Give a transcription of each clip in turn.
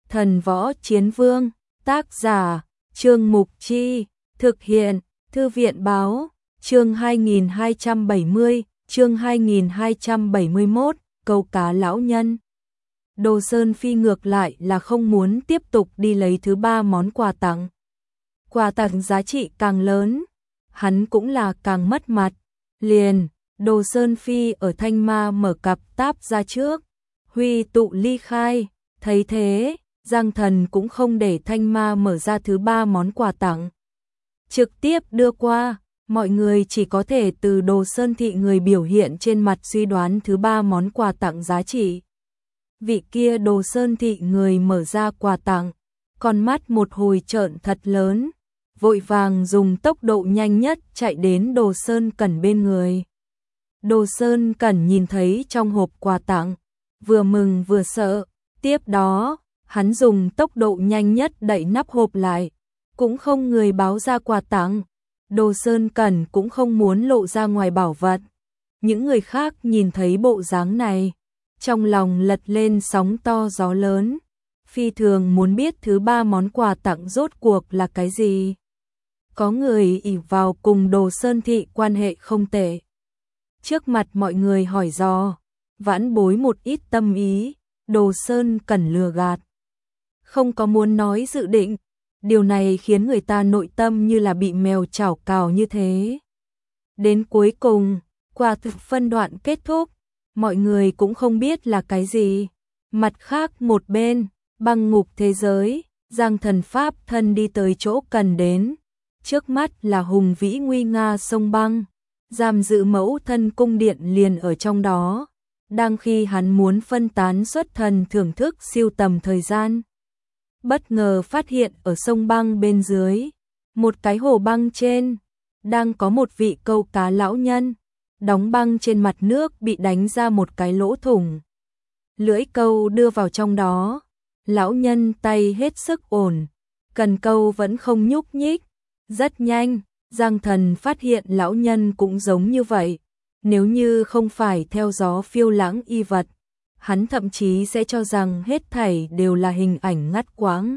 Thần Võ Chiến Vương, tác giả, Trương Mục Chi, thực hiện, Thư viện Báo, chương 2270, chương 2271, câu cá lão nhân. Đồ Sơn Phi ngược lại là không muốn tiếp tục đi lấy thứ ba món quà tặng. Quà tặng giá trị càng lớn, hắn cũng là càng mất mặt. Liền, Đồ Sơn Phi ở Thanh Ma mở cặp táp ra trước, huy tụ ly khai, thấy thế, Giang Thần cũng không để Thanh Ma mở ra thứ ba món quà tặng. Trực tiếp đưa qua, mọi người chỉ có thể từ Đồ Sơn thị người biểu hiện trên mặt suy đoán thứ ba món quà tặng giá trị. Vị kia Đồ Sơn thị người mở ra quà tặng, con mắt một hồi trợn thật lớn, vội vàng dùng tốc độ nhanh nhất chạy đến Đồ Sơn Cẩn bên người. Đồ Sơn Cẩn nhìn thấy trong hộp quà tặng, vừa mừng vừa sợ, tiếp đó, hắn dùng tốc độ nhanh nhất đậy nắp hộp lại, cũng không người báo ra quà tặng. Đồ Sơn Cẩn cũng không muốn lộ ra ngoài bảo vật. Những người khác nhìn thấy bộ dáng này, trong lòng lật lên sóng to gió lớn, phi thường muốn biết thứ ba món quà tặng rốt cuộc là cái gì. Có người ỷ vào cùng Đồ Sơn thị quan hệ không tệ, trước mặt mọi người hỏi dò, vãn bối một ít tâm ý, Đồ Sơn Cẩn lừa gạt, không có muốn nói dự định. Điều này khiến người ta nội tâm như là bị mèo chảo cào như thế. Đến cuối cùng, quà thực phân đoạn kết thúc, mọi người cũng không biết là cái gì. Mặt khác một bên, băng ngục thế giới, Giang Thần pháp thân đi tới chỗ cần đến. Trước mắt là hùng vĩ nguy nga sông băng, giam giữ mẫu thân cung điện liền ở trong đó. Đang khi hắn muốn phân tán xuất thần thưởng thức siêu tầm thời gian, bất ngờ phát hiện ở sông băng bên dưới, một cái hồ băng trên, đang có một vị câu cá lão nhân, đóng băng trên mặt nước bị đánh ra một cái lỗ thủng. Lưỡi câu đưa vào trong đó, lão nhân tay hết sức ổn, cần câu vẫn không nhúc nhích. Rất nhanh, Giang Thần phát hiện lão nhân cũng giống như vậy, nếu như không phải theo gió phiêu lãng y vật, hắn thậm chí sẽ cho rằng hết thảy đều là hình ảnh ngắt quãng.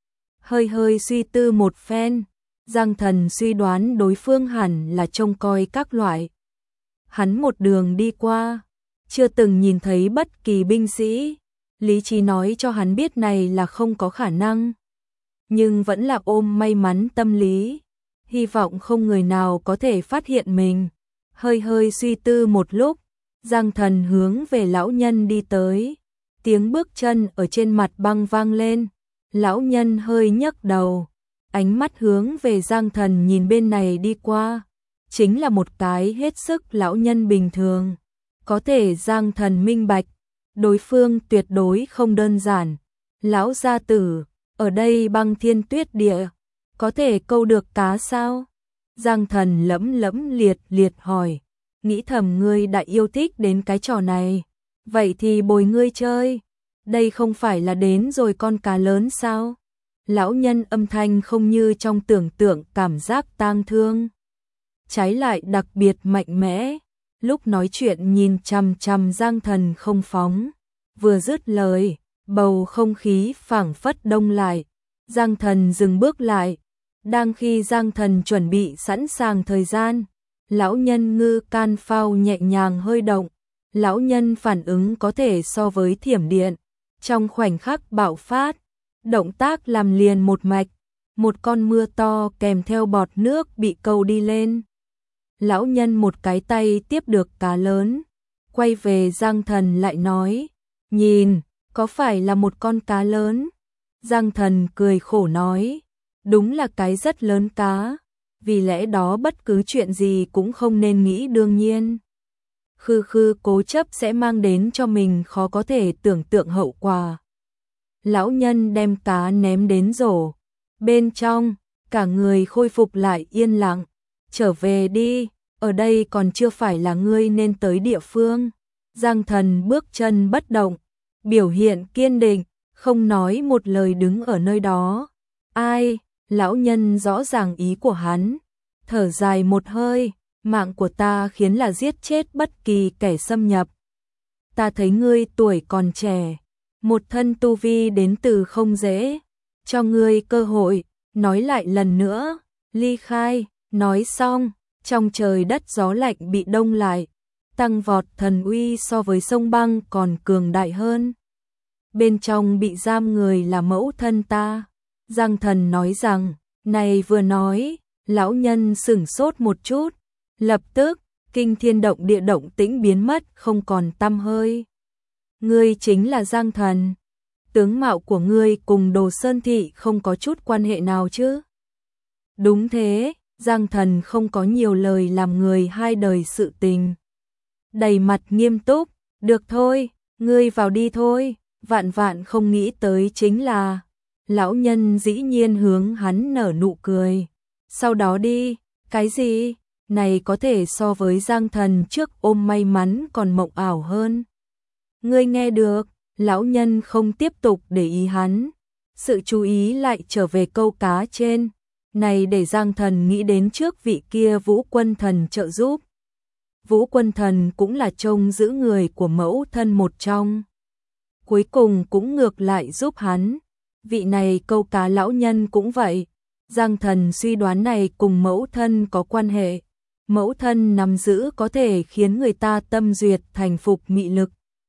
Hơi suy tư một phen, Giang Thần suy đoán đối phương hẳn là trông coi các loại. Hắn một đường đi qua, chưa từng nhìn thấy bất kỳ binh sĩ, lý trí nói cho hắn biết này là không có khả năng. Nhưng vẫn là ôm may mắn tâm lý, hy vọng không người nào có thể phát hiện mình. Hơi suy tư một lúc, Giang Thần hướng về lão nhân đi tới, tiếng bước chân ở trên mặt băng vang lên, lão nhân hơi nhấc đầu, ánh mắt hướng về Giang Thần nhìn bên này đi qua, chính là một cái hết sức lão nhân bình thường, có thể Giang Thần minh bạch, đối phương tuyệt đối không đơn giản. Lão gia tử, ở đây băng thiên tuyết địa, có thể câu được cá sao? Giang Thần lẫm liệt hỏi. Nghĩ thầm ngươi đã yêu thích đến cái trò này, vậy thì bồi ngươi chơi, đây không phải là đến rồi con cá lớn sao? Lão nhân âm thanh không như trong tưởng tượng cảm giác tang thương, trái lại đặc biệt mạnh mẽ, lúc nói chuyện nhìn chằm chằm Giang Thần không phóng, vừa dứt lời, bầu không khí phảng phất đông lại, Giang Thần dừng bước lại, đang khi Giang Thần chuẩn bị sẵn sàng thời gian, lão nhân ngư can phao nhẹ nhàng hơi động, lão nhân phản ứng có thể so với thiểm điện, trong khoảnh khắc bạo phát, động tác làm liền một mạch, một con mưa to kèm theo bọt nước bị câu đi lên. Lão nhân một cái tay tiếp được cá lớn, quay về Giang Thần lại nói, nhìn, có phải là một con cá lớn? Giang Thần cười khổ nói, đúng là cái rất lớn cá. Vì lẽ đó bất cứ chuyện gì cũng không nên nghĩ đương nhiên. Cố chấp sẽ mang đến cho mình khó có thể tưởng tượng hậu quả. Lão nhân đem cá ném đến rổ. Bên trong, cả người khôi phục lại yên lặng. Trở về đi, ở đây còn chưa phải là ngươi nên tới địa phương. Giang Thần bước chân bất động, biểu hiện kiên định, không nói một lời đứng ở nơi đó. Ai? Lão nhân rõ ràng ý của hắn, thở dài một hơi, mạng của ta khiến là giết chết bất kỳ kẻ xâm nhập. Ta thấy ngươi tuổi còn trẻ, một thân tu vi đến từ không dễ, cho ngươi cơ hội, nói lại lần nữa, ly khai, nói xong, trong trời đất gió lạnh bị đông lại, tăng vọt thần uy so với sông băng còn cường đại hơn. Bên trong bị giam người là mẫu thân ta. Giang Thần nói rằng, này vừa nói, lão nhân sửng sốt một chút, lập tức, kinh thiên động địa động tĩnh biến mất không còn tăm hơi. Ngươi chính là Giang Thần. Tướng mạo của ngươi cùng Đồ Sơn Thị không có chút quan hệ nào chứ? Đúng thế, Giang Thần không có nhiều lời làm người hai đời sự tình. Đầy mặt nghiêm túc, được thôi, ngươi vào đi thôi, vạn vạn không nghĩ tới chính là, lão nhân dĩ nhiên hướng hắn nở nụ cười. Sau đó đi, cái gì? Này có thể so với Giang Thần trước ôm may mắn còn mộng ảo hơn. Ngươi nghe được, lão nhân không tiếp tục để ý hắn, sự chú ý lại trở về câu cá trên. Này để Giang Thần nghĩ đến trước vị kia Vũ Quân Thần trợ giúp. Vũ Quân Thần cũng là trông giữ người của mẫu thân một trong. Cuối cùng cũng ngược lại giúp hắn. Vị này câu cá lão nhân cũng vậy. Giang Thần suy đoán này cùng mẫu thân có quan hệ. Mẫu thân nắm giữ có thể khiến người ta tâm duyệt thành phục mị lực.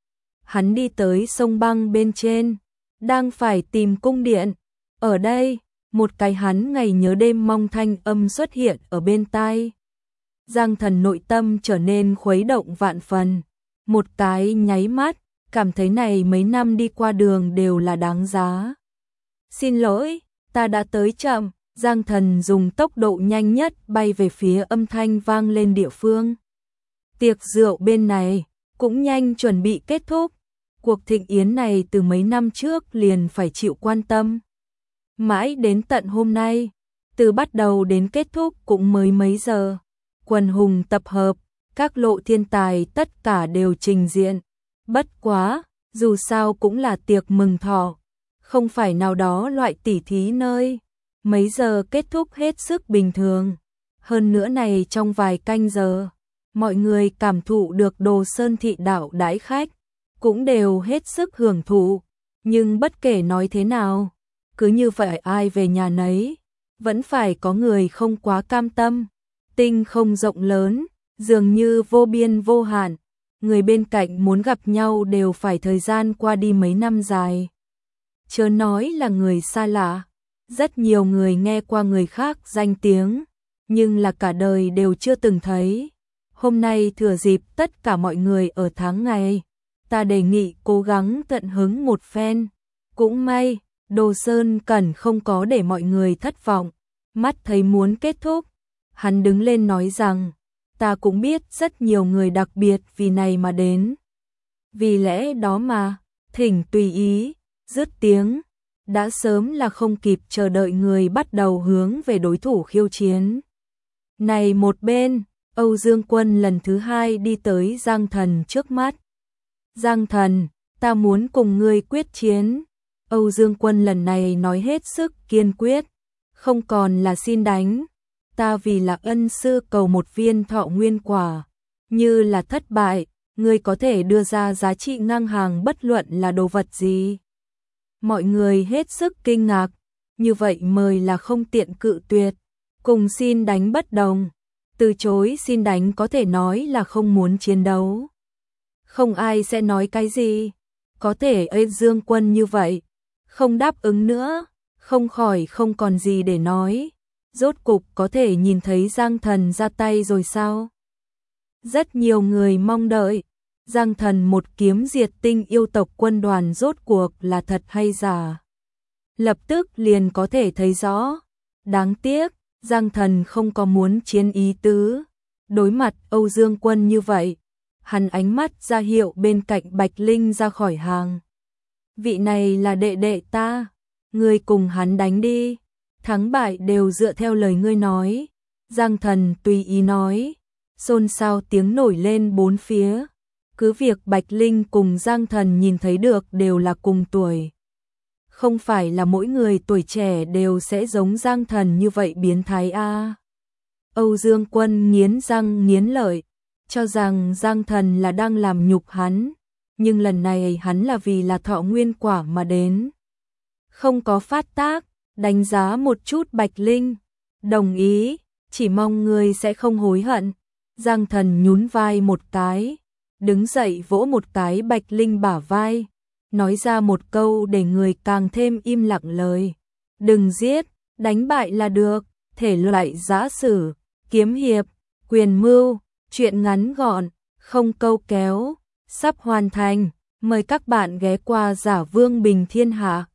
Hắn đi tới sông băng bên trên, đang phải tìm cung điện. Ở đây, một cái hắn ngày nhớ đêm mong thanh âm xuất hiện ở bên tai. Giang Thần nội tâm trở nên khuấy động vạn phần. Một cái nháy mắt, cảm thấy này mấy năm đi qua đường đều là đáng giá. Xin lỗi, ta đã tới chậm. Giang Thần dùng tốc độ nhanh nhất bay về phía âm thanh vang lên địa phương. Tiệc rượu bên này cũng nhanh chuẩn bị kết thúc. Cuộc thịnh yến này từ mấy năm trước liền phải chịu quan tâm. Mãi đến tận hôm nay, từ bắt đầu đến kết thúc cũng mới mấy giờ. Quần hùng tập hợp, các lộ thiên tài tất cả đều trình diện. Bất quá, dù sao cũng là tiệc mừng thọ, không phải nào đó loại tỉ thí nơi. Mấy giờ kết thúc hết sức bình thường. Hơn nữa này trong vài canh giờ, mọi người cảm thụ được Đồ Sơn Thị đạo đãi khách, cũng đều hết sức hưởng thụ. Nhưng bất kể nói thế nào, cứ như vậy ai về nhà nấy, vẫn phải có người không quá cam tâm. Tinh không rộng lớn, dường như vô biên vô hạn, người bên cạnh muốn gặp nhau đều phải thời gian qua đi mấy năm dài. Chớ nói là người xa lạ, rất nhiều người nghe qua người khác danh tiếng, nhưng là cả đời đều chưa từng thấy. Hôm nay thừa dịp tất cả mọi người ở tháng ngày, ta đề nghị cố gắng tận hứng một phen. Cũng may, Đồ Sơn Cẩn không có để mọi người thất vọng, mắt thấy muốn kết thúc. Hắn đứng lên nói rằng, ta cũng biết rất nhiều người đặc biệt vì này mà đến. Vì lẽ đó mà, thỉnh tùy ý, dứt tiếng, đã sớm là không kịp chờ đợi người bắt đầu hướng về đối thủ khiêu chiến. Này một bên, Âu Dương Quân lần thứ hai đi tới Giang Thần trước mắt. Giang Thần, ta muốn cùng ngươi quyết chiến. Âu Dương Quân lần này nói hết sức kiên quyết, không còn là xin đánh. Ta vì là ân sư cầu một viên thọ nguyên quả, như là thất bại, ngươi có thể đưa ra giá trị ngang hàng bất luận là đồ vật gì. Mọi người hết sức kinh ngạc, như vậy mời là không tiện cự tuyệt, cùng xin đánh bất đồng. Từ chối xin đánh có thể nói là không muốn chiến đấu. Không ai sẽ nói cái gì, có thể Âu Dương Quân như vậy, không đáp ứng nữa, không khỏi không còn gì để nói. Rốt cục có thể nhìn thấy Giang Thần ra tay rồi sao? Rất nhiều người mong đợi, Giang Thần một kiếm diệt tinh yêu tộc quân đoàn rốt cuộc là thật hay giả. Lập tức liền có thể thấy rõ. Đáng tiếc, Giang Thần không có muốn chiến ý tứ. Đối mặt Âu Dương Quân như vậy, hắn ánh mắt ra hiệu bên cạnh Bạch Linh ra khỏi hàng. Vị này là đệ đệ ta, ngươi cùng hắn đánh đi. Thắng bại đều dựa theo lời ngươi nói. Giang Thần tùy ý nói. Xôn xao tiếng nổi lên bốn phía. Cứ việc Bạch Linh cùng Giang Thần nhìn thấy được đều là cùng tuổi. Không phải là mỗi người tuổi trẻ đều sẽ giống Giang Thần như vậy biến thái a. Âu Dương Quân nghiến răng nghiến lợi, cho rằng Giang Thần là đang làm nhục hắn. nhưng lần này hắn là vì là thọ nguyên quả mà đến. Không có phát tác, đánh giá một chút Bạch Linh, đồng ý, chỉ mong ngươi sẽ không hối hận. Giang Thần nhún vai một cái, đứng dậy vỗ một cái Bạch Linh bả vai, nói ra một câu để người càng thêm im lặng lời. Đừng giết, đánh bại là được, thể loại giã sử, kiếm hiệp, quyền mưu, chuyện ngắn gọn, không câu kéo, sắp hoàn thành. Mời các bạn ghé qua Giả Vương Bình Thiên Hạ.